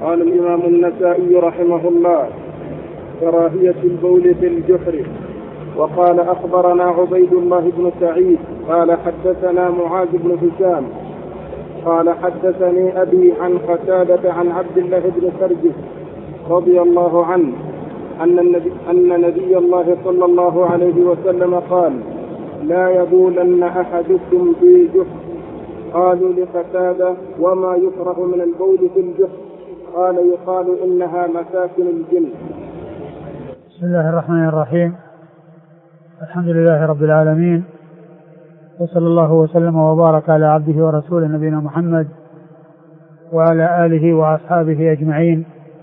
قال الإمام النسائي رحمه الله: كراهية البول في الجحر. وقال: أخبرنا عبيد الله بن سعيد قال حدثنا معاذ بن هشام قال حدثني أبي عن قتادة عن عبد الله بن سرجس رضي الله عنه أن نبي الله صلى الله عليه وسلم قال: لا يبولن أحدكم في جحر. قالوا لقتادة: وما يكره من البول في الجحر؟ قال: يقال إنها مساكن الجن. بسم الله الرحمن الرحيم. الحمد لله رب العالمين، وصلى الله وسلم وبارك على عبده ورسوله نبينا محمد وعلى آله وأصحابه أجمعين.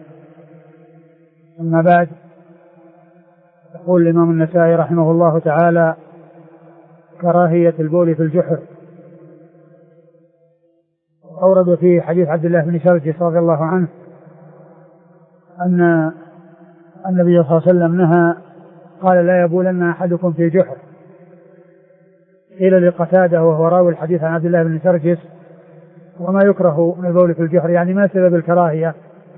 أما بعد، يقول الإمام النسائي رحمه الله تعالى: كراهية البول في الجحر. أورد في حديث عبد الله بن سرجس رضي الله عنه أن النبي صلى الله عليه وسلم نهى، قال: لا يبولن أحدكم في جحر. قيل لقتادة وهو راوي الحديث عن عبد الله بن سرجس: وما يكره من البول في الجحر؟ يعني ما سبب الكراهية؟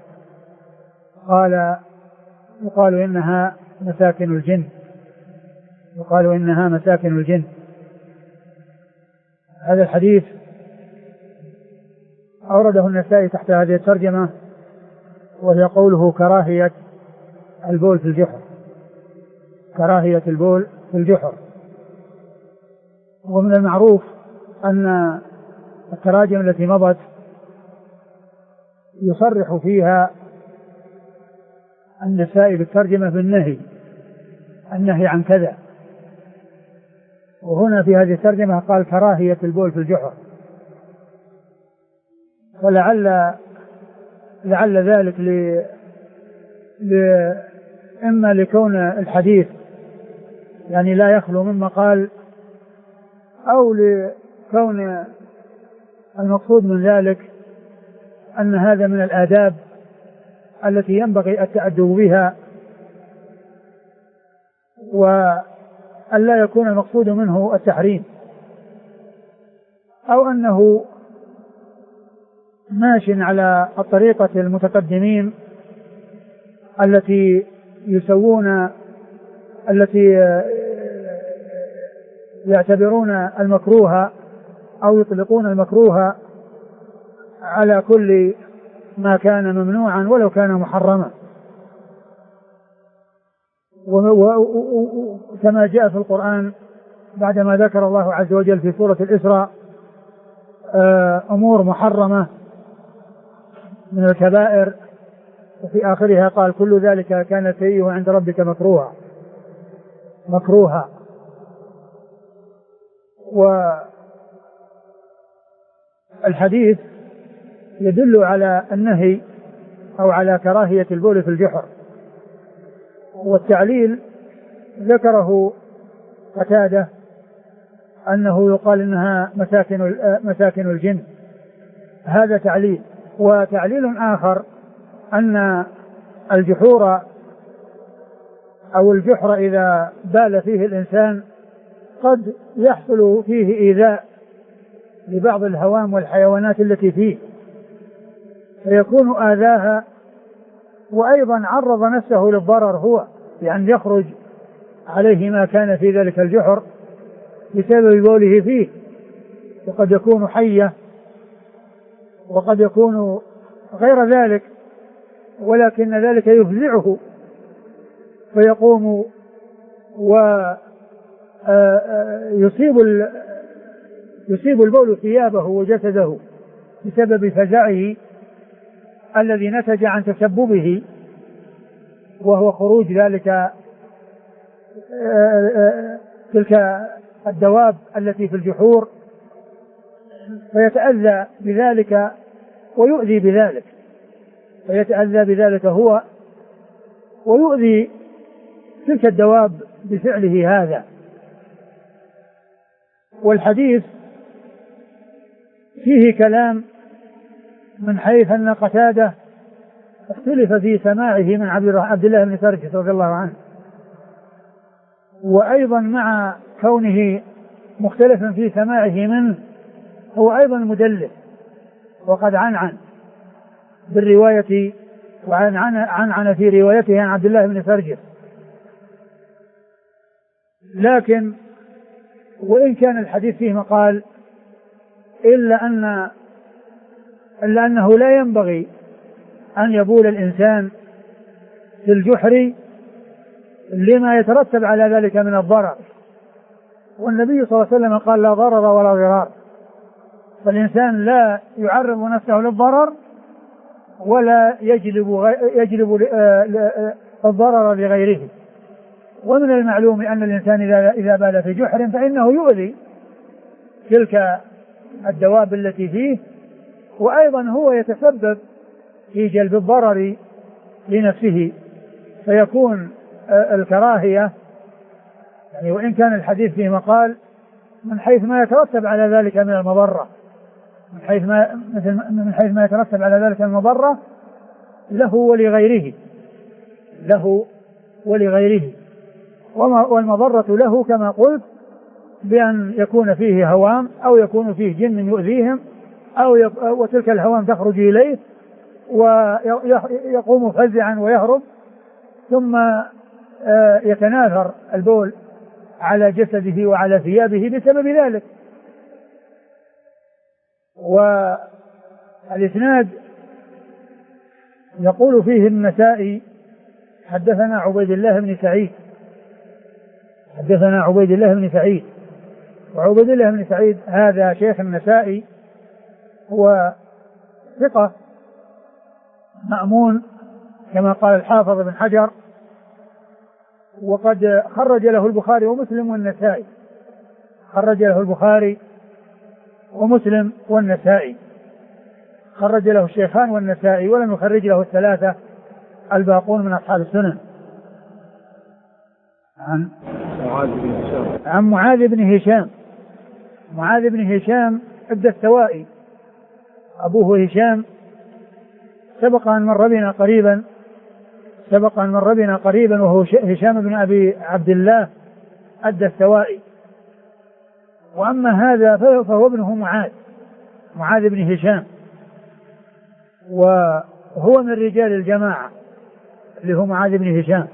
قال: يقال إنها مساكن الجن. يقال إنها مساكن الجن. هذا الحديث أورده النسائي تحت هذه الترجمة، وهي قوله: كراهية البول في الجحر. كراهية البول في الجحر. ومن المعروف أن التراجم التي مضت يصرح فيها النسائي بالترجمة بالنهي، النهي عن كذا، وهنا في هذه الترجمة قال: كراهية البول في الجحر. لعل ذلك إما لكون الحديث يعني لا يخلو مما قال، أو لكون المقصود من ذلك أن هذا من الآداب التي ينبغي التأدب بها، وأن لا يكون المقصود منه التحريم، أو أنه ماشٍ على الطريقة المتقدمين التي يعتبرون المكروه أو يطلقون المكروه على كل ما كان ممنوعا ولو كان محرما، كما جاء في القرآن بعدما ذكر الله عز وجل في سورة الإسراء أمور محرمة من الكبائر، وفي آخرها قال: كل ذلك كان سيئه عند ربك مكروها. والحديث يدل على النهي أو على كراهية البول في الجحر، والتعليل ذكره قتادة أنه يقال إنها مساكن الجن. هذا تعليل. وتعليل آخر أن الجحور أو الجحر إذا بال فيه الإنسان قد يحصل فيه إيذاء لبعض الهوام والحيوانات التي فيه، فيكون آذاها، وأيضا عرض نفسه للضرر هو، بأن يخرج عليه ما كان في ذلك الجحر بسبب بوله فيه، وقد يكون حية وقد يكون غير ذلك، ولكن ذلك يفزعه فيقوم يصيب البول ثيابه وجسده بسبب فزعه الذي نتج عن تسببه، وهو خروج تلك الدواب التي في الجحور، فيتأذى بذلك ويؤذي بذلك، فيتأذى بذلك هو ويؤذي تلك الدواب بفعله هذا. والحديث فيه كلام من حيث أن قتادة اختلف في سماعه من عبد الله بن سرجس رضي الله عنه، وأيضا مع كونه مختلفا في سماعه منه هو أيضا مدلس وقد عنعن، بالرواية وعن في روايته عن عبد الله بن سرجس. لكن وإن كان الحديث فيه مقال إلا أنه لا ينبغي أن يبول الإنسان في الجحر لما يترتب على ذلك من الضرر، والنبي صلى الله عليه وسلم قال لا ضرر ولا ضرار، فالإنسان لا يعرض نفسه للضرر ولا يجلب الضرر لغيره. ومن المعلوم أن الإنسان إذا بال في جحر فإنه يؤذي تلك الدواب التي فيه، وأيضا هو يتسبب في جلب الضرر لنفسه، فيكون الكراهية يعني وإن كان الحديث فيه مقال من حيث ما يترتب على ذلك من المضرة، من حيث ما يترتب على ذلك من المضرة له ولغيره، والمضرة له كما قلت بأن يكون فيه هوام أو يكون فيه جن يؤذيهم وتلك الهوام تخرج إليه ويقوم فزعا ويهرب، ثم يتناثر البول على جسده وعلى ثيابه بسبب ذلك. والإسناد يقول فيه النسائي حدثنا عبيد الله بن سعيد، وعبيد الله بن سعيد هذا شيخ النسائي، هو ثقة مأمون كما قال الحافظ بن حجر، وقد خرج له البخاري ومسلم والنسائي، خرج له الشيخان والنسائي، ولم يخرج له الثلاثة الباقون من أصحاب السنن. عن معاذ بن هشام الدستوائي، أبوه هشام سبق أن مر بنا قريبا وهو هشام بن أبي عبد الله الدستوائي. وأما هذا فهو ابنه معاذ بن هشام، وهو من رجال الجماعة اللي هو معاذ بن هشام،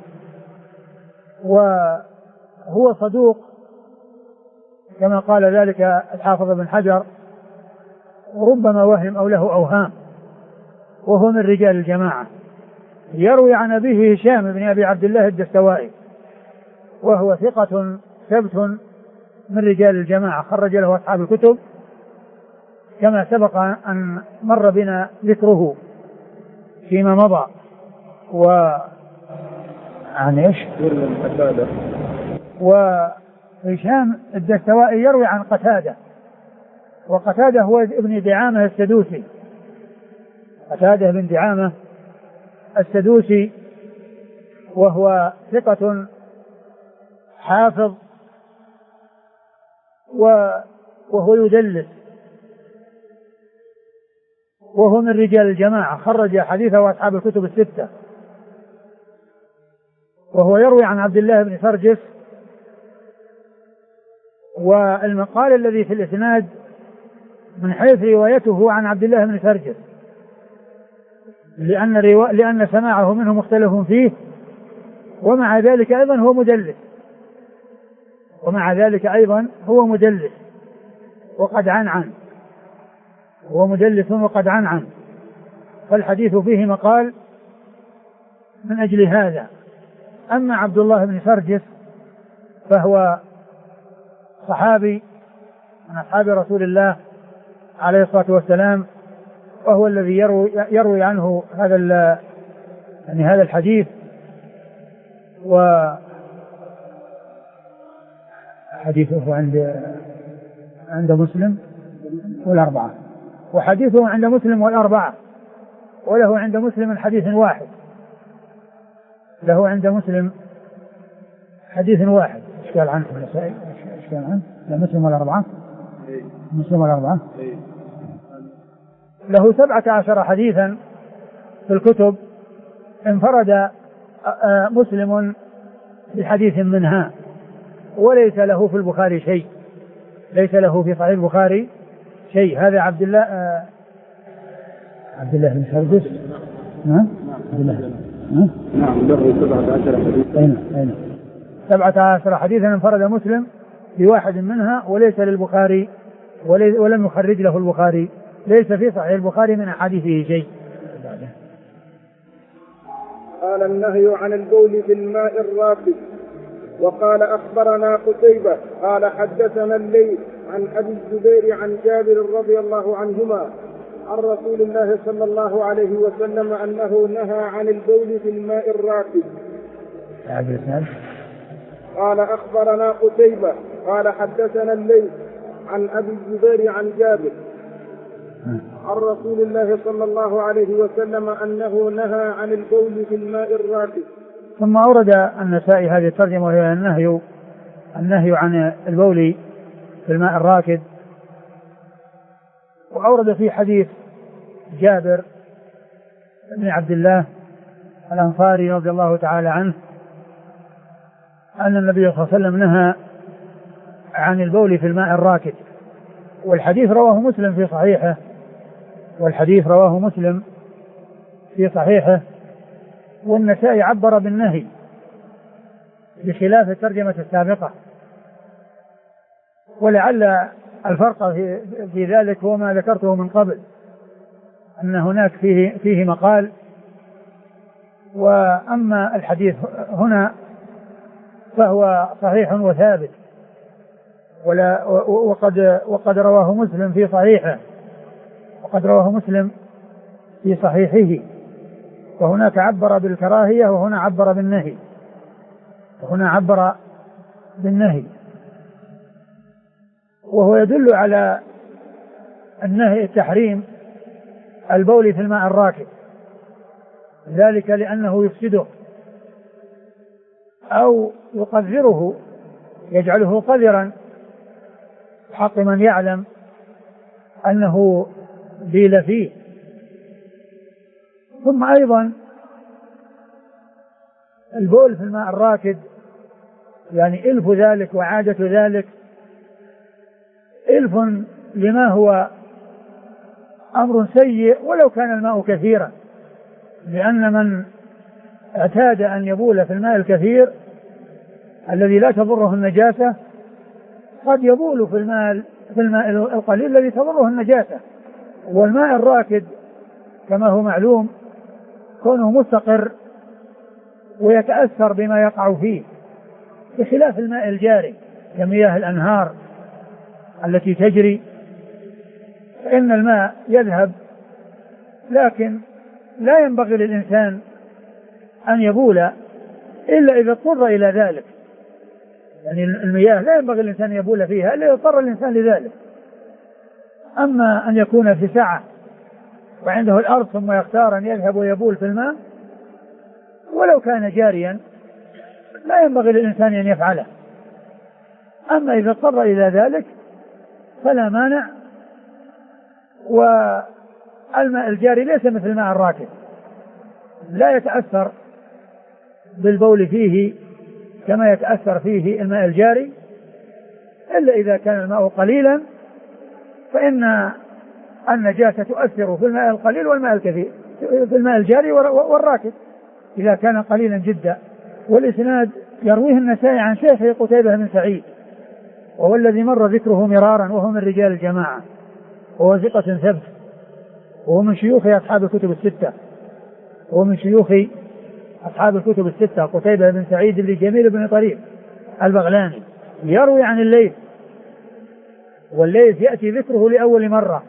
وهو صدوق كما قال ذلك الحافظ بن حجر، وربما وهم أو له أوهام، وهو من رجال الجماعة. يروي عن أبيه هشام بن أبي عبد الله الدستوائي، وهو ثقة ثبت من رجال الجماعة، خرج له أصحاب الكتب كما سبق أن مر بنا ذكره فيما مضى. عن ايش؟ وهشام الدستوائي يروي عن قتادة، وقتادة هو ابن دعامة السدوسي، قتادة بن دعامة السدوسي، وهو ثقة حافظ وهو يدلس، وهو من رجال الجماعة، خرج حديثه أصحاب الكتب الستة. وهو يروي عن عبد الله بن سرجس. والمقال الذي في الإسناد من حيث روايته عن عبد الله بن سرجس، لأن سماعه منه مختلف فيه، ومع ذلك أيضا هو مدلس، وقد عنعن، هو مدلس وقد عنعن، فالحديث فيه مقال من أجل هذا. أما عبد الله بن سرجس فهو صحابي من أصحاب رسول الله عليه الصلاة والسلام، وهو الذي يروي عنه هذا الحديث. وحديثه عند مسلم والأربعة، وحديثه عند مسلم والأربعة، وله عند مسلم حديث واحد، اشكال عنه النسائي، اشكال عنه مسلم والأربعة، له 17 حديثا في الكتب، انفرد مسلم بحديث منها، وليس له في البخاري شيء، ليس له في صحيح البخاري شيء. هذا عبد الله بن سردس. نعم عبد الله. نعم له 17 حديثا. أين 17 حديثا انفرد مسلم بواحد منها وليس للبخاري ولم يخرج له البخاري، ليس في صحيح البخاري من أحاديثه شيء. قال النهي عن البول في الماء الراكد. وقال أخبرنا قتيبة قال حدثنا الليث عن أبي الزبير عن جابر رضي الله عنهما عن رسول الله صلى الله عليه وسلم أنه نهى عن البول في الماء الراكد. قال أخبرنا قتيبة قال حدثنا الليث عن أبي الزبير عن جابر عن رسول الله صلى الله عليه وسلم أنه نهى عن البول في الماء الراكد. ثم أورد النسائي هذه الترجمة وهي النهي عن البول في الماء الراكد، وأورد في حديث جابر بن عبد الله الأنصاري رضي الله تعالى عنه أن النبي صلى الله عليه وسلم نهى عن البول في الماء الراكد، والحديث رواه مسلم في صحيحه، والنسائي عبر بالنهي بخلاف الترجمة السابقة، ولعل الفرق في ذلك هو ما ذكرته من قبل، أن هناك فيه مقال، وأما الحديث هنا فهو صحيح وثابت، وقد رواه مسلم في صحيحه، وهناك عبر بالكراهية وهنا عبر بالنهي، وهو يدل على النهي التحريم البول في الماء الراكد، ذلك لأنه يفسده أو يقذره، يجعله قذرا حق من يعلم أنه بيل فيه. ثم أيضا البول في الماء الراكد يعني إلف ذلك وعادة ذلك إلف لما هو أمر سيء ولو كان الماء كثيرا، لأن من اعتاد أن يبول في الماء الكثير الذي لا تضره النجاسة قد يبول في الماء القليل الذي تضره النجاسة. والماء الراكد كما هو معلوم كونه مستقر ويتأثر بما يقع فيه، بخلاف الماء الجاري كمياه الأنهار التي تجري، فإن الماء يذهب، لكن لا ينبغي للإنسان أن يبول إلا إذا اضطر إلى ذلك، يعني المياه لا ينبغي الإنسان أن يبول فيها إلا إذا اضطر الإنسان لذلك. أما أن يكون في سعة وعنده الأرض ثم يختار أن يذهب ويبول في الماء ولو كان جاريا لا ينبغي للإنسان أن يفعله. أما إذا اضطر إلى ذلك فلا مانع. والماء الجاري ليس مثل الماء الراكد، لا يتأثر بالبول فيه كما يتأثر فيه الماء الجاري، إلا إذا كان الماء قليلا فإن النجاسة تؤثر في الماء القليل والماء الكثير، في الماء الجاري والراكد إذا كان قليلا جدا. والإسناد يرويه النسائي عن شيخه قتيبة بن سعيد، وهو الذي مر ذكره مرارا، وهو من رجال الجماعة، وهو ثقة ثبت، وهو من شيوخ أصحاب الكتب الستة، قتيبة بن سعيد بن جميل بن طريف البغلاني، يروي عن الليث، والليث يأتي ذكره لأول مرة،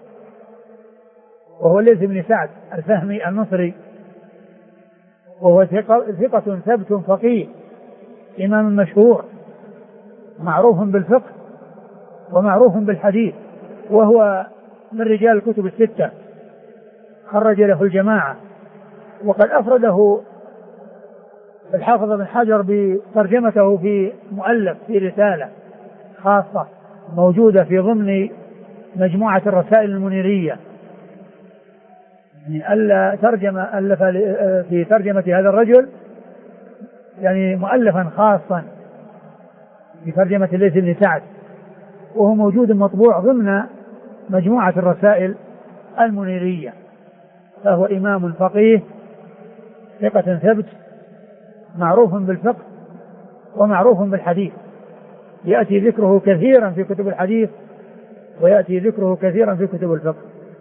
وهو الليث بن سعد الفهمي المصري، وهو ثقة ثبت فقيه إمام مشهور معروف بالفقه ومعروف بالحديث، وهو من رجال الكتب الستة، خرج له الجماعة. وقد أفرده الحافظ بن حجر بترجمته في مؤلف، في رسالة خاصة موجودة في ضمن مجموعة الرسائل المنيرية، يعني ألف في ترجمة هذا الرجل يعني مؤلفا خاصا في ترجمة الليث بن سعد، وهو موجود مطبوع ضمن مجموعة الرسائل المنيرية. فهو إمام فقيه ثقة ثبت معروف بالفقه ومعروف بالحديث، يأتي ذكره كثيرا في كتب الحديث ويأتي ذكره كثيرا في كتب الفقه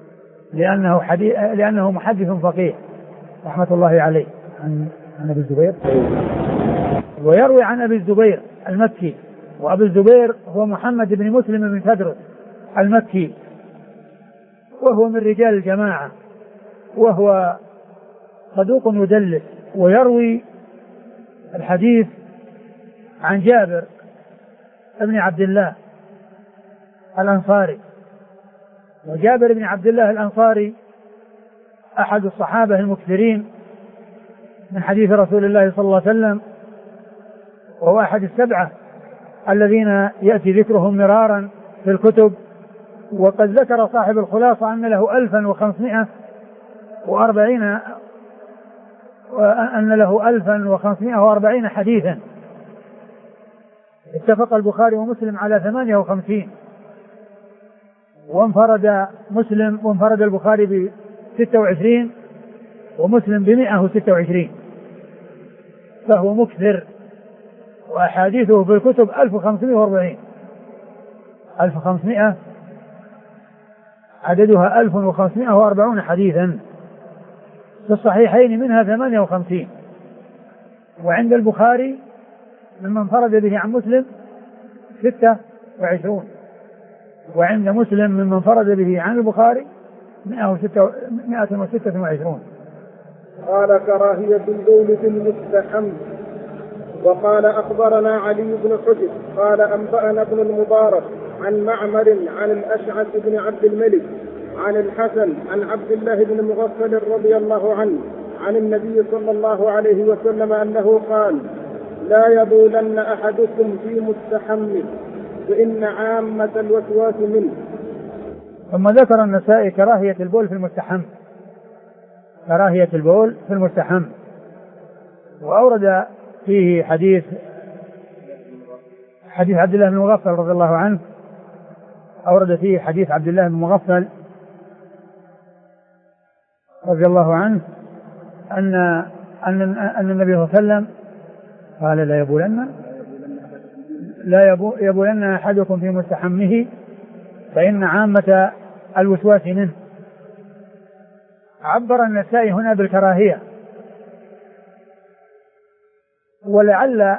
لأنه محدث فقيه رحمة الله عليه. عن أبي الزبير، ويروي عن أبي الزبير المكي، وأبي الزبير هو محمد بن مسلم بن تدرس المكي، وهو من رجال الجماعة، وهو صدوق يدلس، ويروي الحديث عن جابر بن عبد الله الأنصاري. وجابر بن عبد الله الأنصاري أحد الصحابة المكثرين من حديث رسول الله صلى الله عليه وسلم، وهو أحد السبعة الذين يأتي ذكرهم مرارا في الكتب. وقد ذكر صاحب الخلاصة أن له 1540 حديثا. اتفق البخاري ومسلم على 58، وانفرد البخاري ب 26 ومسلم ب 126، فهو مكثر، وأحاديثه في الكتب 1500 عددها 1540 حديثا، في الصحيحين منها 58، وعند البخاري ممن انفرد به عن مسلم 26، وعند مسلم ممن انفرد به عن البخاري 126. قال كراهية البول في المستحم. وقال أخبرنا علي بن حجر قال أنبأنا ابن المبارك عن معمر عن الأشعث بن عبد الملك عن الحسن عن عبد الله بن مغفل رضي الله عنه عن النبي صلى الله عليه وسلم أنه قال: لا يبولن أحدكم في مستحمه فإن عامة الوسواس منه. ثم ذكر النسائي كراهية البول في المستحم، كراهية البول في المستحم، وأورد فيه حديث عبد الله بن مغفل رضي الله عنه، أورد فيه حديث عبد الله بن مغفل رضي الله عنه أن النبي صلى الله عليه وسلم قال: لا يبولن أحدكم في مستحمه فإن عامة الوسواس منه. عبر النسائي هنا بالكراهية، ولعل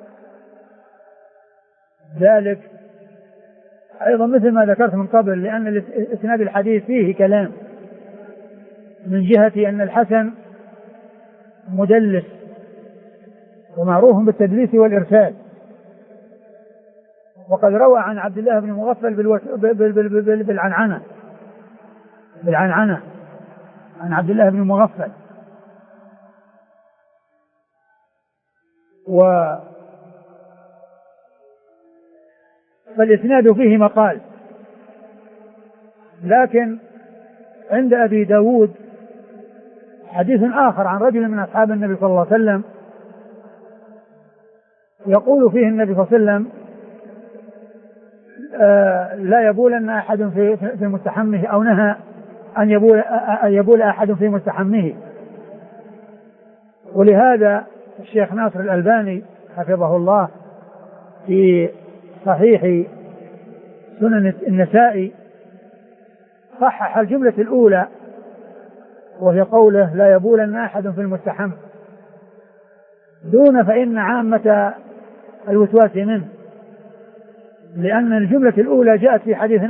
ذلك أيضا مثل ما ذكرت من قبل، لأن إسناد الحديث فيه كلام من جهة أن الحسن مدلس ومعروف بالتدليس والإرسال، وقد روى عن عبد الله بن مغفل بالعنعنة عن عبد الله بن مغفل. فالإسناد فيه مقال، لكن عند أبي داود حديث آخر عن رجل من أصحاب النبي صلى الله عليه وسلم يقول فيه النبي صلى الله عليه وسلم: لا يبولن أحد في مستحمه، أو نهى أن يبول أحد في مستحمه. ولهذا الشيخ ناصر الألباني حفظه الله في صحيح سنن النسائي صحح الجملة الأولى، وهي قوله: لا يبولن أحد في المستحم، دون فإن عامة الوسواس منه، لأن الجملة الأولى جاءت في حديث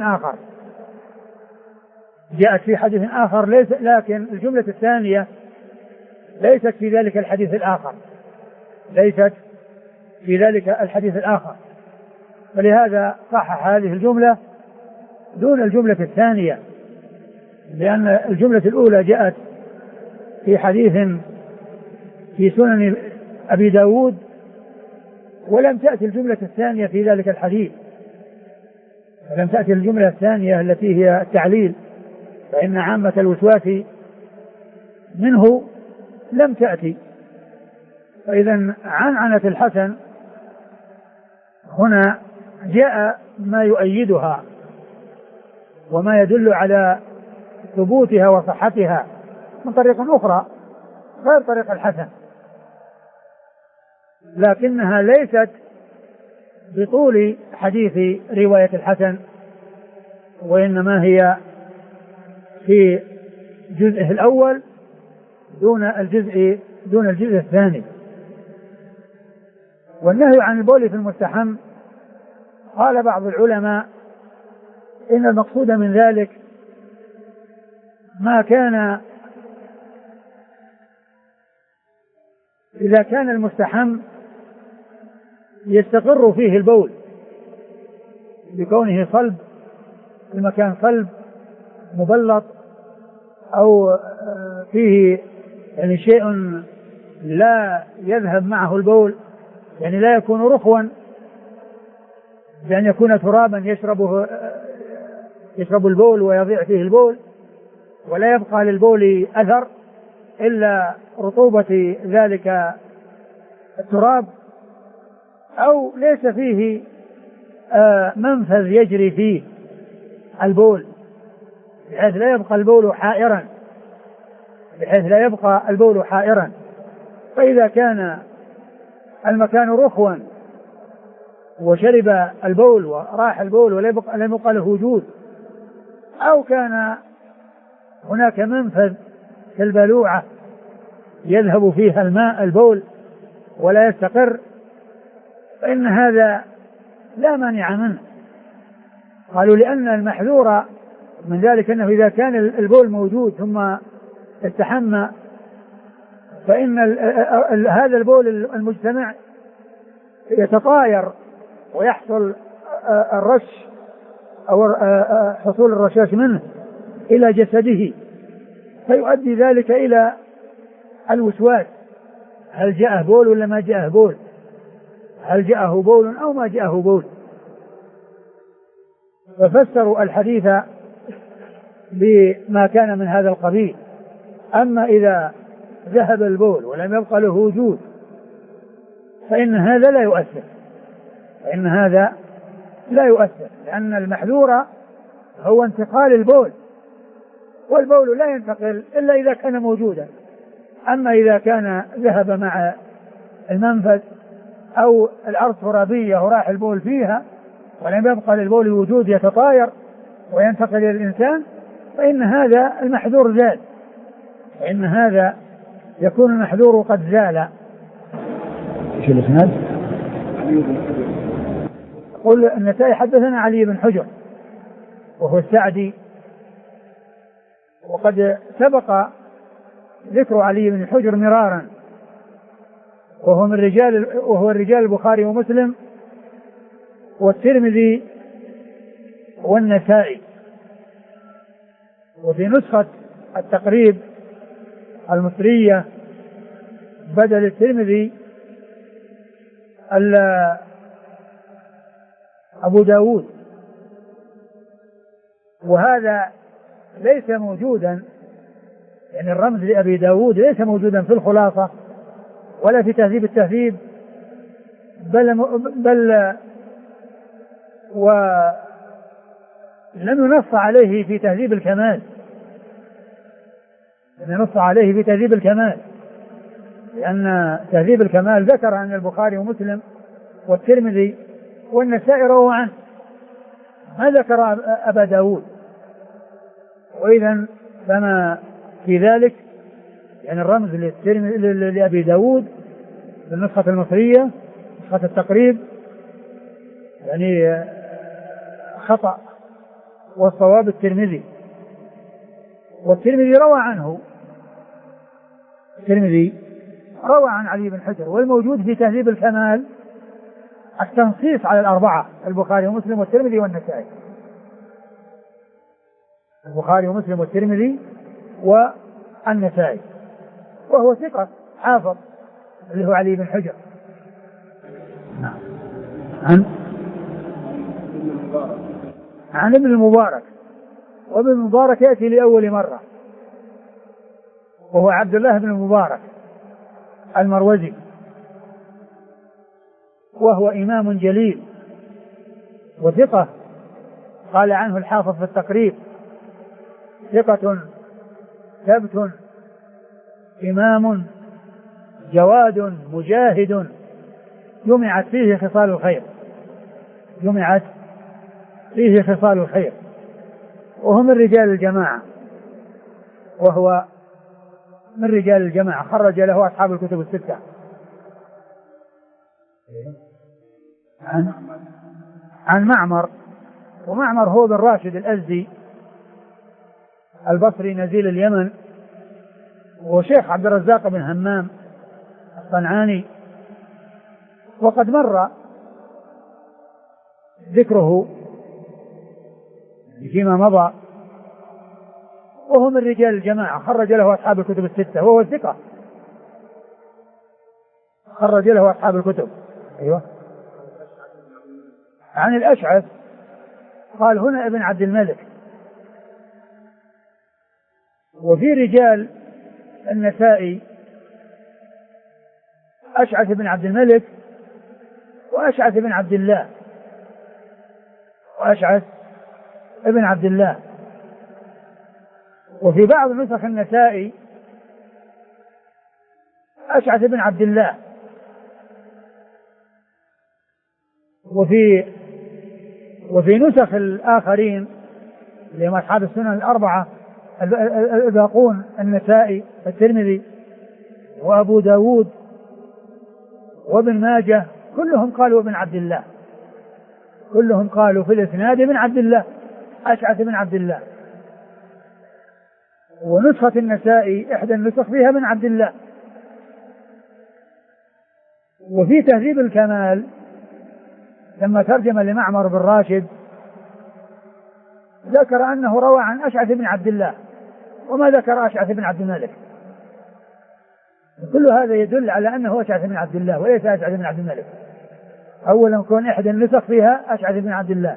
آخر لكن الجملة الثانية ليست في ذلك الحديث الآخر، فلهذا صحح هذه الجملة دون الجملة الثانية، لأن الجملة الأولى جاءت في حديث في سنن أبي داود، ولم تأتي الجملة الثانية في ذلك الحديث، ولم تأتي الجملة الثانية التي هي التعليل فإن عامة الوسواس منه لم تأتي. فإذا عنعنة الحسن هنا جاء ما يؤيدها وما يدل على ثبوتها وصحتها من طريق أخرى غير طريق الحسن، لكنها ليست بطول حديث رواية الحسن، وإنما هي في جزءه الأول دون الجزء الثاني. والنهي عن البول في المستحم قال بعض العلماء إن المقصود من ذلك ما كان إذا كان المستحم يستقر فيه البول بكونه صلب، المكان صلب مبلط أو فيه يعني شيء لا يذهب معه البول، يعني لا يكون رخوا بأن يكون ترابا يشرب البول ويضيع فيه البول، ولا يبقى للبول أثر إلا رطوبة ذلك التراب، أو ليس فيه منفذ يجري فيه البول بحيث لا يبقى البول حائرا، فإذا كان المكان رخوا وشرب البول وراح البول ولم يبقى له وجود، أو كان هناك منفذ كالبلوعة يذهب فيها الماء البول ولا يستقر، فإن هذا لا مانع منه. قالوا لأن المحذور من ذلك أنه إذا كان البول موجود ثم استحمى فإن هذا البول المجتمع يتطاير ويحصل الرش أو حصول الرشاش منه إلى جسده، فيؤدي ذلك إلى الوسواس، هل جاءه بول ولا ما جاءه بول، هل جاءه بول أو ما جاءه بول. ففسروا الحديث بما كان من هذا القبيل. أما إذا ذهب البول ولم يبقى له وجود فإن هذا لا يؤثر، لأن المحذور هو انتقال البول، والبول لا ينتقل إلا إذا كان موجودا. أما إذا كان ذهب مع المنفذ أو الأرض ترابية وراح البول فيها ولم يبقى للبول وجود يتطاير وينتقل إلى الإنسان، فإن هذا المحذور زال، فإن هذا يكون المحذور قد زال. ايش الاسناد؟ قل النسائي حدثنا علي بن حجر وهو السعدي، وقد سبق ذكر علي بن حجر مرارا، وهو الرجال البخاري ومسلم والترمذي والنسائي. وفي نسخة التقريب المصرية بدل الترمذي أبو داود، وهذا ليس موجودا، يعني الرمز لأبي داود ليس موجودا في الخلاصة ولا في تهذيب التهذيب، بل ولم ينص عليه في تهذيب الكمال، لأن تهذيب الكمال ذكر أن البخاري ومسلم والترمذي والنسائي رووا عنه، ما ذكر أبا داود. وإذا فما في ذلك يعني الرمز لأبي داود بالنسخة المصرية نسخة التقريب يعني خطأ، والصواب الترمذي، والترمذي روى عنه، الترمذي روى عن علي بن حجر. والموجود في تهذيب الكمال التنصيص على الأربعة، البخاري ومسلم والترمذي والنسائي، البخاري ومسلم والترمذي والنسائي، وهو ثقة حافظ اللي هو علي بن حجر. عن ابن المبارك، وابن المبارك يأتي لأول مرة، وهو عبد الله بن المبارك المروزي، وهو إمام جليل وثقة، قال عنه الحافظ في التقريب ثقة ثبت إمام جواد مجاهد جمعت فيه خصال الخير، جمعت فيه خصال الخير، وهم من رجال الجماعة، وهو من رجال الجماعة، خرج له أصحاب الكتب الستة. عن معمر، ومعمر هو بن راشد الأزدي البصري نزيل اليمن، وشيخ عبد الرزاق بن همام الصنعاني، وقد مر ذكره فيما مضى، وهو من رجال الجماعة، خرج له أصحاب الكتب الستة، وهو الثقة، خرج له أصحاب الكتب. أيوة. عن الأشعث قال هنا ابن عبد الملك. وفي رجال النسائي أشعث بن عبد الملك وأشعث بن عبد الله، وأشعث ابن عبد الله. وفي بعض نسخ النسائي أشعث بن عبد الله. وفي نسخ الآخرين لهم أصحاب السنن الأربعة الباقون النسائي الترمذي وأبو داود وابن ماجه كلهم قالوا ابن عبد الله، كلهم قالوا في الإسناد ابن عبد الله، أشعث بن عبد الله. ونسخة النسائي إحدى النسخ فيها ابن عبد الله. وفي تهذيب الكمال لما ترجم لمعمر بن راشد ذكر أنه روى عن أشعث بن عبد الله، وما ذكر أشعث بن عبد الملك. كل هذا يدل على أنه أشعث بن عبد الله وليس أشعث بن عبد الملك. أولا كون إحدى النسخ فيها أشعث بن عبد الله،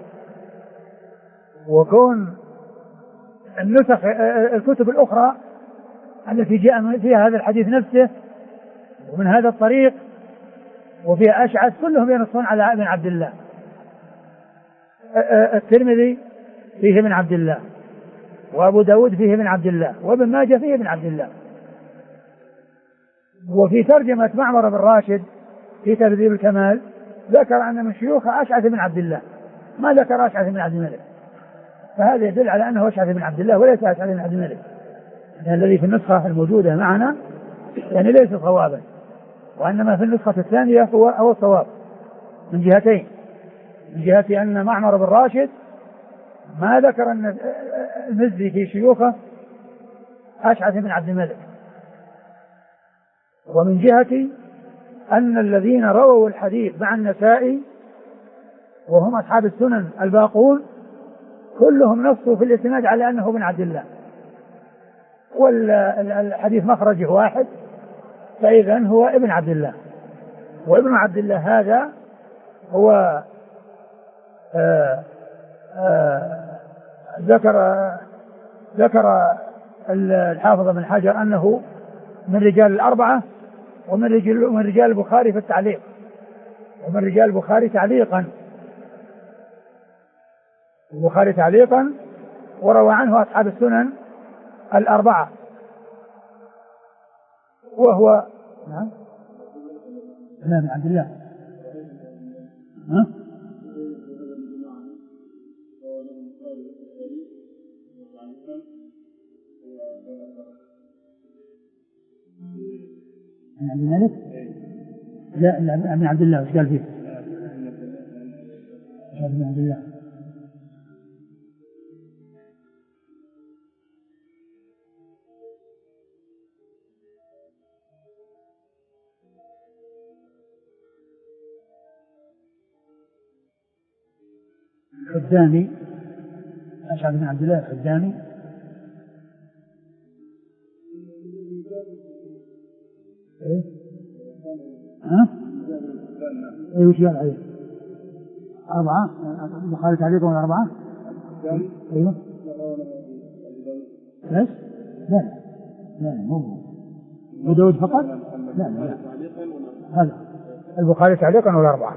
وكون النسخ الكتب الأخرى التي جاء فيها هذا الحديث نفسه ومن هذا الطريق وفيها أشعث كلهم ينصون على ابن عبد الله. الترمذي فيه ابن عبد الله، وأبو داود فيه ابن عبد الله، وابن ماجه فيه ابن عبد الله. وفي ترجمة معمر بن راشد في تهذيب الكمال ذكر أن من شيوخه أشعث بن عبد الله، ما ذكر أشعث بن عبد الملك، فهذا يدل على أنه أشعث بن عبد الله وليس أشعث بن عبد الملك، يعني الذي في النسخة الموجودة معنا يعني ليس صوابا، وإنما في النسخة الثانية هو الصواب من جهتين، من جهة أن معمر بن راشد ما ذكر أن المزي في شيوخه أشعث بن عبد الملك، ومن جهة أن الذين رووا الحديث مع النسائي وهم أصحاب السنن الباقون كلهم نصوا في الإسناد على أنه ابن عبد الله، والحديث مخرجه واحد، فإذا هو ابن عبد الله. وابن عبد الله هذا هو ذكر الحافظ بن حجر أنه من رجال الأربعة ومن رجال البخاري في التعليق، ومن رجال البخاري تعليقا، البخاري تعليقا، وروى عنه أصحاب السنن الأربعة، وهو نعم بن عبد الله. بن عبد الملك؟ لا بن عبد الله، وش قال فيه؟ بن عبد الله. الحداني، أشعث بن عبد الله الحداني. ايه ايه وش قال عليه؟ أربعة، البخاري تعليقهم الأربعة. ايوه بس لا مو أبو داود فقط، لا هذا البخاري تعليقا والأربعة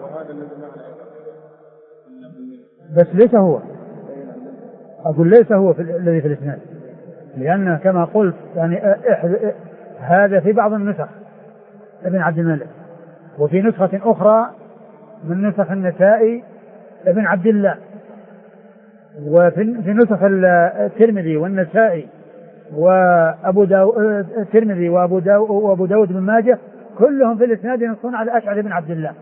بس ليس هو، أقول ليس هو الذي في الإسناد، لأن كما قلت يعني هذا في بعض النسخ ابن عبد الملك، وفي نسخة أخرى من نسخ النسائي ابن عبد الله، وفي نسخ الترمذي والنسائي وأبو الترمذي وأبو داود بن ماجه كلهم في الإسناد ينصون على أشعث بن عبد الله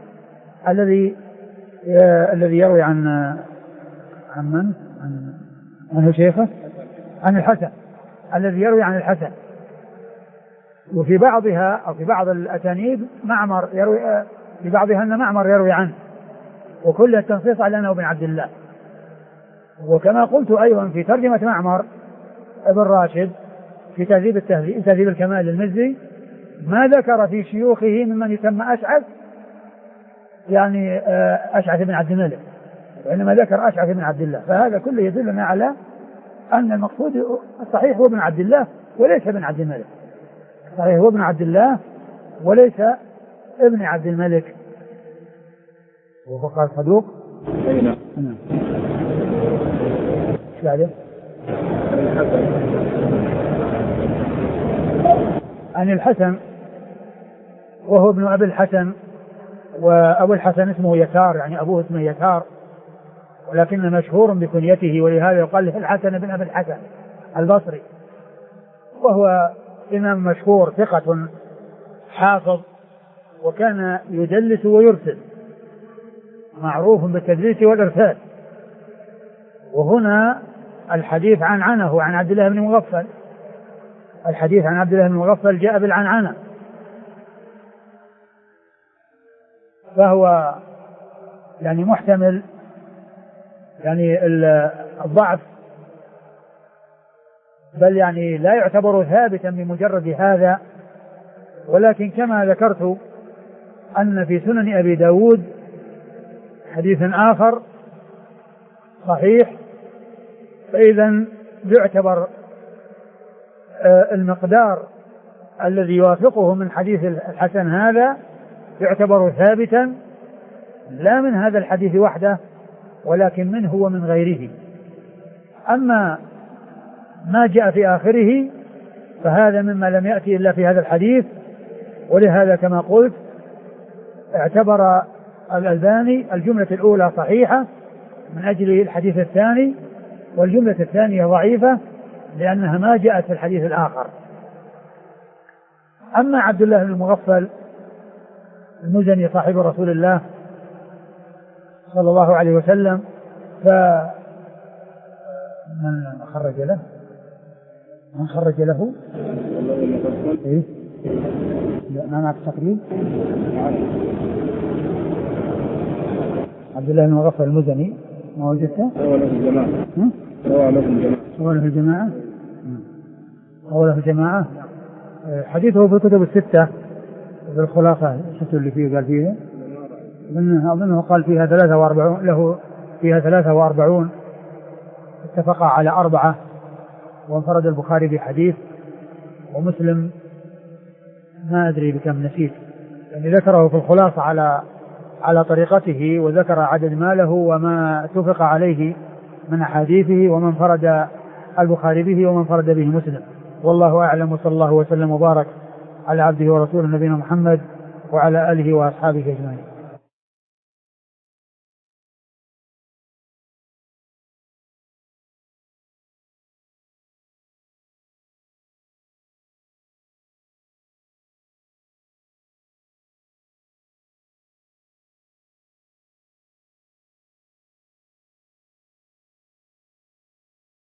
الذي يروي عن من؟ عن شيخه، عن الحسن، الذي يروي عن الحسن. وفي بعضها أو في بعض الأسانيد معمر يروي، في بعضها أن معمر يروي عنه، وكل التنصيص على أنه ابن عبد الله. وكما قلت أيضا في ترجمة معمر ابن راشد في تهذيب الكمال للمزي ما ذكر في شيوخه ممن يسمى أشعث يعني أشعث بن عبد الملك، وإنما ذكر أشعث بن عبد الله. فهذا كله يدلنا على أن المقصود الصحيح هو ابن عبد الله وليس ابن عبد الملك، صحيح هو ابن عبد الله وليس ابن عبد الملك. وقال صدوق نعم. ايش بعده؟ عن الحسن وهو ابن أبي الحسن، وأبو الحسن اسمه يسار، يعني أبوه اسمه يسار، ولكن مشهور بكنيته، ولهذا يقال له الحسن بن أبي الحسن البصري، وهو إمام مشهور ثقة حافظ، وكان يدلس ويرسل، معروف بالتدليس والإرسال. وهنا الحديث عنه عن عبد الله بن مغفل، الحديث عن عبد الله بن مغفل جاء بالعنعنة، فهو يعني محتمل يعني الضعف، بل يعني لا يعتبر ثابتا بمجرد هذا. ولكن كما ذكرت أن في سنن أبي داود حديث آخر صحيح، فإذا يعتبر المقدار الذي يوافقه من حديث الحسن هذا يعتبر ثابتا، لا من هذا الحديث وحده ولكن منه ومن غيره. أما ما جاء في آخره فهذا مما لم يأتي إلا في هذا الحديث، ولهذا كما قلت اعتبر الألباني الجملة الأولى صحيحة من أجل الحديث الثاني، والجملة الثانية ضعيفة لأنها ما جاءت في الحديث الآخر. أما عبد الله بن المغفل المزني صاحب رسول الله صلى الله عليه وسلم، فمن خرج له؟ من خرج له؟ إيه؟ ما معك تقريب؟ عبد الله بن المغفل المزني ما وجدته؟ روى له الجماعة. حديثه في الكتب الستة في الخلاصة الستة اللي فيه قال فيها أظنه قال فيها 43 له، فيها 43 اتفق على 4، وانفرد البخاري بحديث، ومسلم ما أدري بكم نسيت، يعني ذكره في الخلاصة على طريقته، وذكر عدد ما له وما اتفق عليه من أحاديثه، ومن فرد البخاري به ومن فرد به مسلم. والله أعلم، وصلى الله وسلم وبارك على عبده ورسوله نبينا محمد وعلى آله وأصحابه أجمعين.